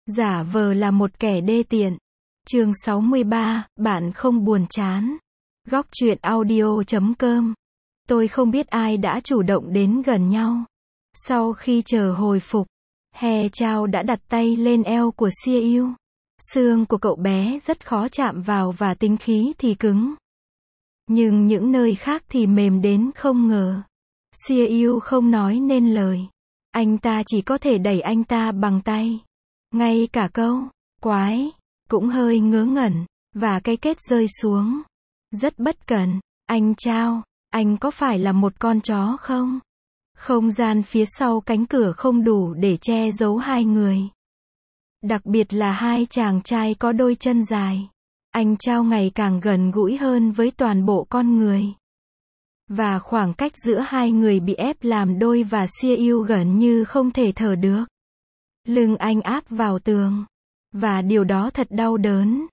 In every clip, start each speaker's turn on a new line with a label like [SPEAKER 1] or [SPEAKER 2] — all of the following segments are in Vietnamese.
[SPEAKER 1] Giả vờ là một kẻ đê tiện. Chương 63, bạn không buồn chán. Góc truyện audio.com. Tôi không biết ai đã chủ động đến gần nhau. Sau khi chờ hồi phục, He Chao đã đặt tay lên eo của Xia Yu. Xương của cậu bé rất khó chạm vào và tính khí thì cứng. Nhưng những nơi khác thì mềm đến không ngờ. Xia Yu không nói nên lời. Anh ta chỉ có thể đẩy anh ta bằng tay. Ngay cả câu quái cũng hơi ngớ ngẩn, và cái kết rơi xuống. Rất bất cẩn. Anh Chao, anh có phải là một con chó không? Không gian phía sau cánh cửa không đủ để che giấu hai người. Đặc biệt là hai chàng trai có đôi chân dài. Anh Chao ngày càng gần gũi hơn với toàn bộ con người. Và khoảng cách giữa hai người bị ép làm đôi và Xia Yu gần như không thể thở được. Lưng anh áp vào tường. Và điều đó thật đau đớn.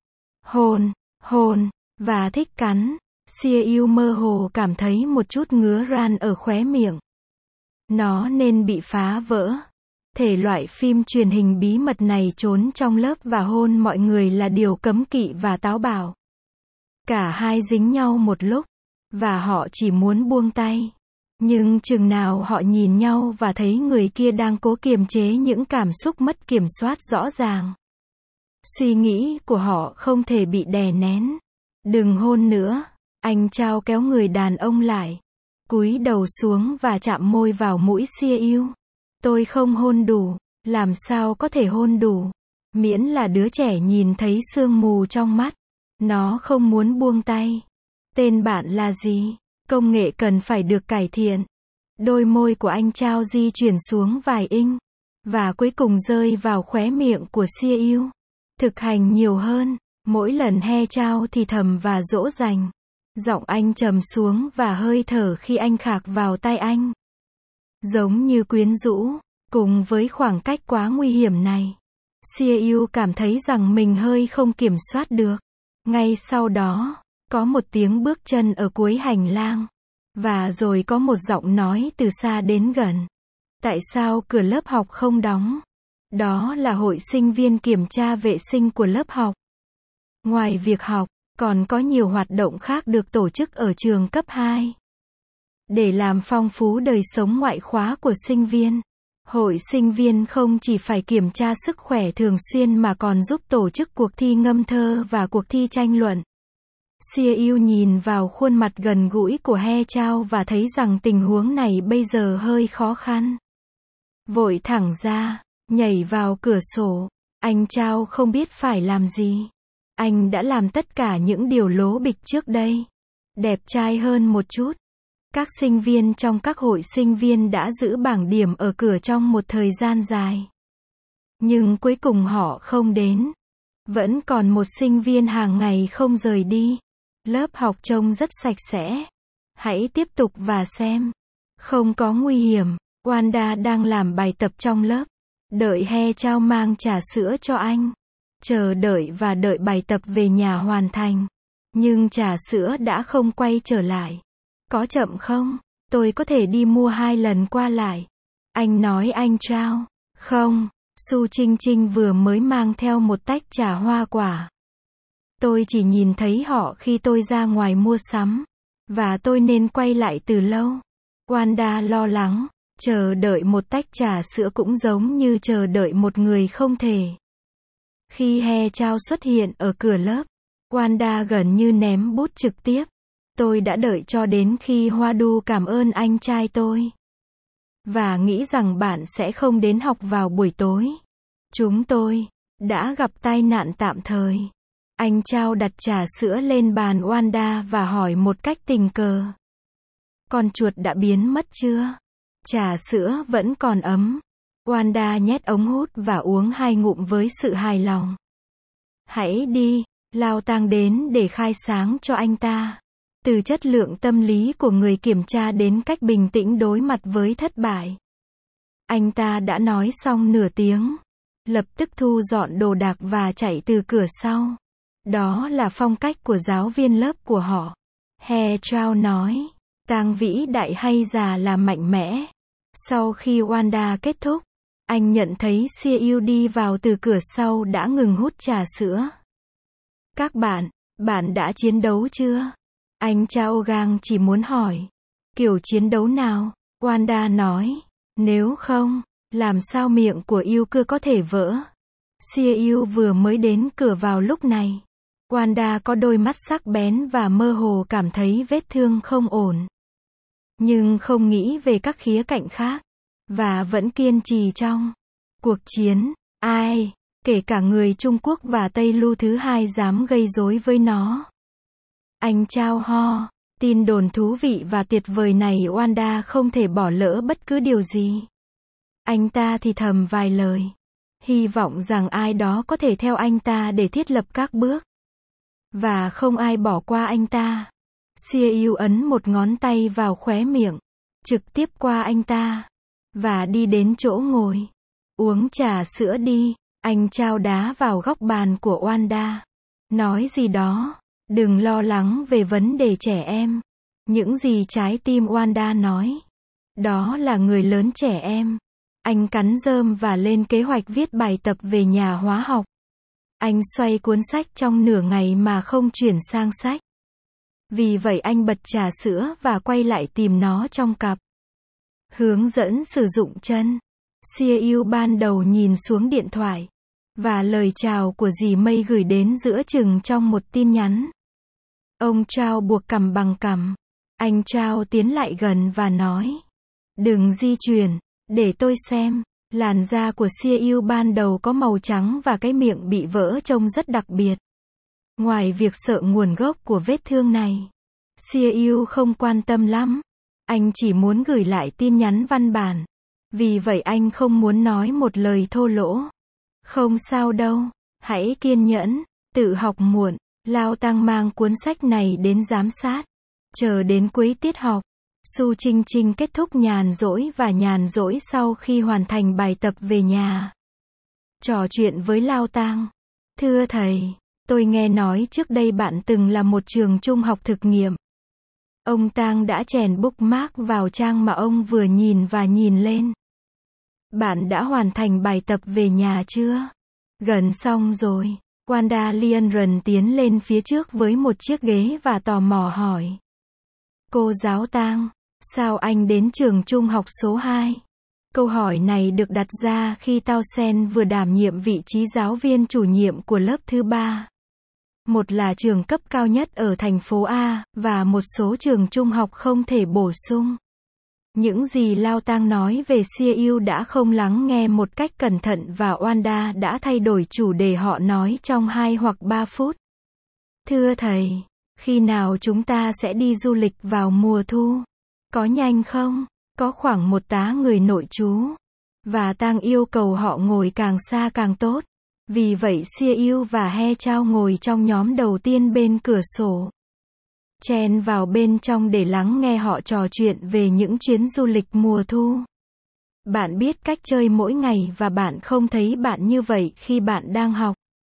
[SPEAKER 1] Hôn, và thích cắn. Xia Yu mơ hồ cảm thấy một chút ngứa ran ở khóe miệng. Nó nên bị phá vỡ. Thể loại phim truyền hình bí mật này trốn trong lớp và hôn mọi người là điều cấm kỵ và táo bạo. Cả hai dính nhau một lúc. Và họ chỉ muốn buông tay. Nhưng chừng nào họ nhìn nhau và thấy người kia đang cố kiềm chế những cảm xúc mất kiểm soát rõ ràng. Suy nghĩ của họ không thể bị đè nén. Đừng hôn nữa. Anh Chao kéo người đàn ông lại. Cúi đầu xuống và chạm môi vào mũi Xia Yu. Tôi không hôn đủ. Làm sao có thể hôn đủ? Miễn là đứa trẻ nhìn thấy sương mù trong mắt. Nó không muốn buông tay. Tên bạn là gì? Công nghệ cần phải được cải thiện. Đôi môi của anh Chao di chuyển xuống vài inch. Và cuối cùng rơi vào khóe miệng của Xia Yu. Thực hành nhiều hơn. Mỗi lần He Chao thì thầm và dỗ dành. Giọng anh trầm xuống và hơi thở khi anh khạc vào tai anh. Giống như quyến rũ. Cùng với khoảng cách quá nguy hiểm này, Xia Yu cảm thấy rằng mình hơi không kiểm soát được. Ngay sau đó, có một tiếng bước chân ở cuối hành lang. Và rồi có một giọng nói từ xa đến gần. Tại sao cửa lớp học không đóng? Đó là hội sinh viên kiểm tra vệ sinh của lớp học. Ngoài việc học, còn có nhiều hoạt động khác được tổ chức ở trường cấp 2. Để làm phong phú đời sống ngoại khóa của sinh viên, hội sinh viên không chỉ phải kiểm tra sức khỏe thường xuyên mà còn giúp tổ chức cuộc thi ngâm thơ và cuộc thi tranh luận. Xia Yu nhìn vào khuôn mặt gần gũi của He Chao và thấy rằng tình huống này bây giờ hơi khó khăn. Vội thẳng ra, nhảy vào cửa sổ. Anh Chao không biết phải làm gì. Anh đã làm tất cả những điều lố bịch trước đây. Đẹp trai hơn một chút. Các sinh viên trong các hội sinh viên đã giữ bảng điểm ở cửa trong một thời gian dài. Nhưng cuối cùng họ không đến. Vẫn còn một sinh viên hàng ngày không rời đi. Lớp học trông rất sạch sẽ. Hãy tiếp tục và xem. Không có nguy hiểm. Wanda đang làm bài tập trong lớp. Đợi He Chao mang trà sữa cho anh. Chờ đợi và đợi bài tập về nhà hoàn thành. Nhưng trà sữa đã không quay trở lại. Có chậm không? Tôi có thể đi mua 2 lần qua lại. Anh nói anh Chao. Không, Su Trinh Trinh vừa mới mang theo một tách trà hoa quả. Tôi chỉ nhìn thấy họ khi tôi ra ngoài mua sắm. Và tôi nên quay lại từ lâu. Wanda lo lắng. Chờ đợi một tách trà sữa cũng giống như chờ đợi một người không thể. Khi He Chao xuất hiện ở cửa lớp, Wanda gần như ném bút trực tiếp. Tôi đã đợi cho đến khi Hoa Du cảm ơn anh trai tôi. Và nghĩ rằng bạn sẽ không đến học vào buổi tối. Chúng tôi đã gặp tai nạn tạm thời. Anh Chao đặt trà sữa lên bàn Wanda và hỏi một cách tình cờ. Con chuột đã biến mất chưa? Trà sữa vẫn còn ấm. Wanda nhét ống hút và uống 2 ngụm với sự hài lòng. Hãy đi, Lao Tang đến để khai sáng cho anh ta. Từ chất lượng tâm lý của người kiểm tra đến cách bình tĩnh đối mặt với thất bại. Anh ta đã nói xong nửa tiếng. Lập tức thu dọn đồ đạc và chạy từ cửa sau. Đó là phong cách của giáo viên lớp của họ. He Chao nói. Tang vĩ đại hay già là mạnh mẽ. Sau khi Wanda kết thúc, Anh nhận thấy Siêu đi vào từ cửa sau đã ngừng hút trà sữa. Các bạn đã chiến đấu chưa? Anh Chao Gang chỉ muốn hỏi. Kiểu chiến đấu nào? Wanda nói. Nếu không, làm sao miệng của yêu cơ có thể vỡ? Siêu vừa mới đến cửa vào lúc này. Wanda có đôi mắt sắc bén và mơ hồ cảm thấy vết thương không ổn. Nhưng không nghĩ về các khía cạnh khác. Và vẫn kiên trì trong cuộc chiến. Ai, kể cả người Trung Quốc và Tây Lu thứ hai dám gây rối với nó. Anh Chao ho. Tin đồn thú vị và tuyệt vời này Wanda không thể bỏ lỡ bất cứ điều gì. Anh ta thì thầm vài lời. Hy vọng rằng ai đó có thể theo anh ta để thiết lập các bước. Và không ai bỏ qua anh ta. Siêu ấn một ngón tay vào khóe miệng. Trực tiếp qua anh ta. Và đi đến chỗ ngồi. Uống trà sữa đi. Anh Chao đá vào góc bàn của Wanda. Nói gì đó. Đừng lo lắng về vấn đề trẻ em. Những gì trái tim Wanda nói. Đó là người lớn trẻ em. Anh cắn rơm và lên kế hoạch viết bài tập về nhà hóa học. Anh xoay cuốn sách trong nửa ngày mà không chuyển sang sách. Vì vậy anh bật trà sữa và quay lại tìm nó trong cặp. Hướng dẫn sử dụng chân. Siêu ban đầu nhìn xuống điện thoại. Và lời chào của dì Mây gửi đến giữa chừng trong một tin nhắn. Ông Chao buộc cằm bằng cằm. Anh Chao tiến lại gần và nói. Đừng di chuyển, để tôi xem. Làn da của Siêu ban đầu có màu trắng và cái miệng bị vỡ trông rất đặc biệt. Ngoài việc sợ nguồn gốc của vết thương này, Siêu không quan tâm lắm. Anh chỉ muốn gửi lại tin nhắn văn bản. Vì vậy anh không muốn nói một lời thô lỗ. Không sao đâu, hãy kiên nhẫn, tự học muộn. Lao Tăng mang cuốn sách này đến giám sát. Chờ đến cuối tiết học, Su Trinh Trinh kết thúc nhàn rỗi sau khi hoàn thành bài tập về nhà. Trò chuyện với Lao Tăng. Thưa thầy, tôi nghe nói trước đây bạn từng là một trường trung học thực nghiệm. Ông Tang đã chèn bookmark vào trang mà ông vừa nhìn và nhìn lên. Bạn đã hoàn thành bài tập về nhà chưa? Gần xong rồi. Wanda Lianren tiến lên phía trước với một chiếc ghế và tò mò hỏi. Cô giáo Tang, sao anh đến trường trung học số 2? Câu hỏi này được đặt ra khi Tao Sen vừa đảm nhiệm vị trí giáo viên chủ nhiệm của lớp thứ 3. Một là trường cấp cao nhất ở thành phố A, và một số trường trung học không thể bổ sung. Những gì Lao Tang nói về Siêu đã không lắng nghe một cách cẩn thận và Wanda đã thay đổi chủ đề họ nói trong 2 hoặc 3 phút. Thưa thầy, khi nào chúng ta sẽ đi du lịch vào mùa thu? Có nhanh không? Có khoảng một tá người nội trú. Và Tang yêu cầu họ ngồi càng xa càng tốt. Vì vậy Siêu và He Chao ngồi trong nhóm đầu tiên bên cửa sổ. Chen vào bên trong để lắng nghe họ trò chuyện về những chuyến du lịch mùa thu. Bạn biết cách chơi mỗi ngày và bạn không thấy bạn như vậy khi bạn đang học.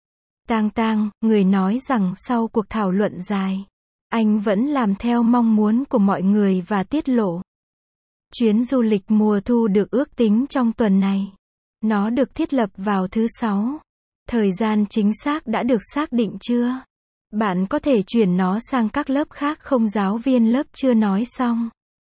[SPEAKER 1] Tang, người nói rằng sau cuộc thảo luận dài, anh vẫn làm theo mong muốn của mọi người và tiết lộ. Chuyến du lịch mùa thu được ước tính trong tuần này. Nó được thiết lập vào thứ 6. Thời gian chính xác đã được xác định chưa? Bạn có thể chuyển nó sang các lớp khác không, giáo viên lớp chưa nói xong.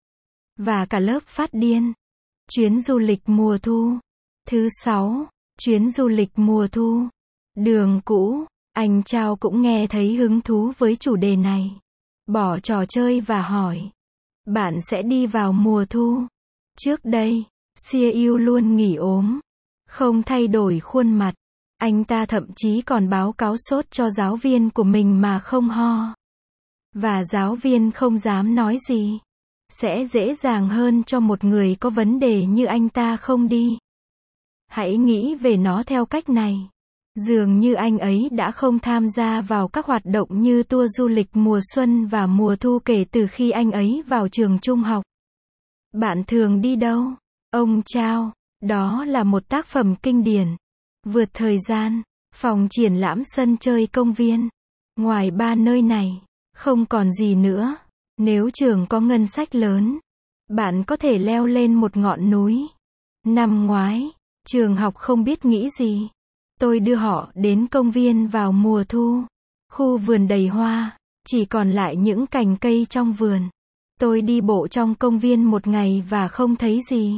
[SPEAKER 1] Và cả lớp phát điên. Chuyến du lịch mùa thu. Thứ 6. Chuyến du lịch mùa thu. Đường cũ. Anh Chao cũng nghe thấy hứng thú với chủ đề này. Bỏ trò chơi và hỏi. Bạn sẽ đi vào mùa thu. Trước đây, Siêu luôn nghỉ ốm. Không thay đổi khuôn mặt. Anh ta thậm chí còn báo cáo sốt cho giáo viên của mình mà không ho. Và giáo viên không dám nói gì. Sẽ dễ dàng hơn cho một người có vấn đề như anh ta không đi. Hãy nghĩ về nó theo cách này. Dường như anh ấy đã không tham gia vào các hoạt động như tour du lịch mùa xuân và mùa thu kể từ khi anh ấy vào trường trung học. Bạn thường đi đâu? Ông Chao, đó là một tác phẩm kinh điển. Vượt thời gian, phòng triển lãm, sân chơi, công viên. Ngoài 3 nơi này, không còn gì nữa. Nếu trường có ngân sách lớn, bạn có thể leo lên một ngọn núi. Năm ngoái, Trường học không biết nghĩ gì. Tôi đưa họ đến công viên vào mùa thu. Khu vườn đầy hoa, chỉ còn lại những cành cây trong vườn. Tôi đi bộ trong công viên một ngày và không thấy gì.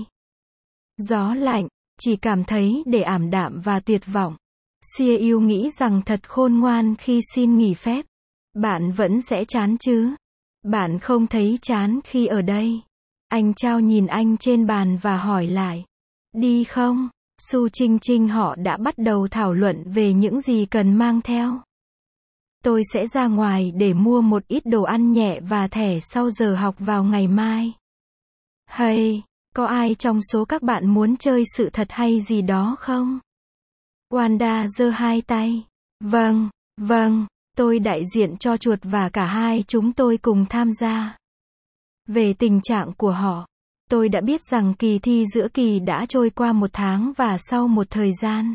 [SPEAKER 1] Gió lạnh, chỉ cảm thấy để ảm đạm và tuyệt vọng. Siêu nghĩ rằng thật khôn ngoan khi xin nghỉ phép. Bạn vẫn sẽ chán chứ? Bạn không thấy chán khi ở đây. Anh Chao nhìn anh trên bàn và hỏi lại. Đi không? Su Trinh Trinh họ đã bắt đầu thảo luận về những gì cần mang theo. Tôi sẽ ra ngoài để mua một ít đồ ăn nhẹ và thẻ sau giờ học vào ngày mai. Hay, có ai trong số các bạn muốn chơi sự thật hay gì đó không? Wanda giơ hai tay. Vâng, tôi đại diện cho chuột và cả hai chúng tôi cùng tham gia. Về tình trạng của họ, tôi đã biết rằng kỳ thi giữa kỳ đã trôi qua một tháng và sau một thời gian.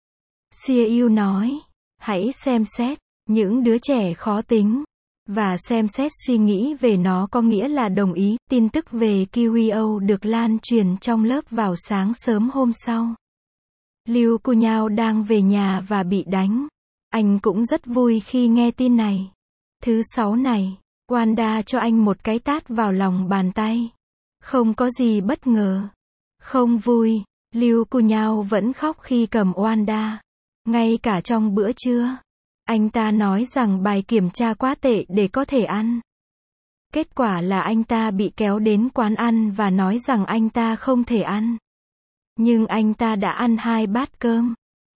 [SPEAKER 1] Siêu nói, hãy xem xét những đứa trẻ khó tính và xem xét suy nghĩ về nó có nghĩa là đồng ý. Tin tức về Kiwio được lan truyền trong lớp vào sáng sớm hôm sau. Liu Kunyao đang về nhà và bị đánh. Anh cũng rất vui khi nghe tin này. Thứ sáu này, Wanda cho anh một cái tát vào lòng bàn tay. Không có gì bất ngờ. Không vui, Liu Kunyao vẫn khóc khi cầm Wanda. Ngay cả trong bữa trưa. Anh ta nói rằng bài kiểm tra quá tệ để có thể ăn. Kết quả là anh ta bị kéo đến quán ăn và nói rằng anh ta không thể ăn. Nhưng anh ta đã ăn 2 bát cơm.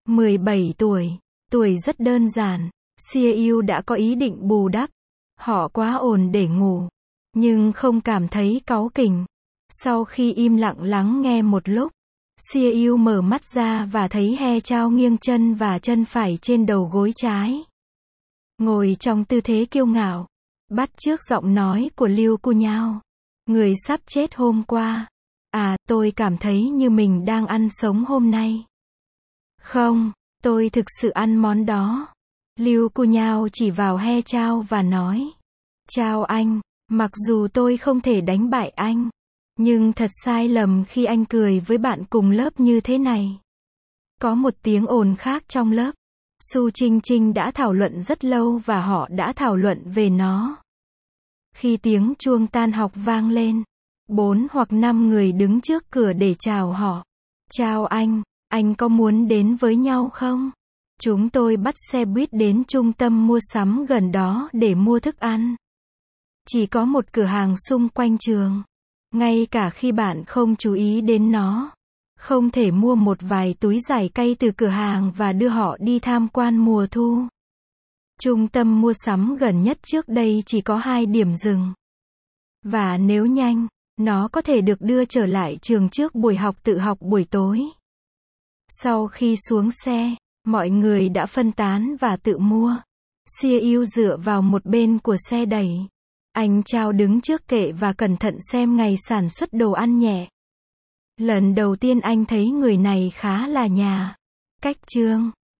[SPEAKER 1] 17 tuổi. Tuổi rất đơn giản. Siêu đã có ý định bù đắp. Họ quá ồn để ngủ. Nhưng không cảm thấy cáu kỉnh. Sau khi im lặng lắng nghe một lúc, Siêu mở mắt ra và thấy He Chao nghiêng chân và chân phải trên đầu gối trái. Ngồi trong tư thế kiêu ngạo. Bắt chước giọng nói của Liu Kunyao. Người sắp chết hôm qua. À, tôi cảm thấy như mình đang ăn sống hôm nay. Không, tôi thực sự ăn món đó. Liu Kunyao chỉ vào He Chao và nói. Chào anh, mặc dù tôi không thể đánh bại anh. Nhưng thật sai lầm khi anh cười với bạn cùng lớp như thế này. Có một tiếng ồn khác trong lớp. Su Trinh Trinh đã thảo luận rất lâu và họ đã thảo luận về nó. Khi tiếng chuông tan học vang lên, 4 hoặc 5 người đứng trước cửa để chào họ. Chào anh có muốn đến với nhau không? Chúng tôi bắt xe buýt đến trung tâm mua sắm gần đó để mua thức ăn. Chỉ có một cửa hàng xung quanh trường. Ngay cả khi bạn không chú ý đến nó. Không thể mua một vài túi giải cây từ cửa hàng và đưa họ đi tham quan mùa thu. Trung tâm mua sắm gần nhất trước đây chỉ có 2 điểm dừng. Và nếu nhanh, nó có thể được đưa trở lại trường trước buổi học tự học buổi tối. Sau khi xuống xe, mọi người đã phân tán và tự mua. Siêu dựa vào một bên của xe đẩy. Anh Chao đứng trước kệ và cẩn thận xem ngày sản xuất đồ ăn nhẹ. Lần đầu tiên anh thấy người này khá là nhà. Cách chương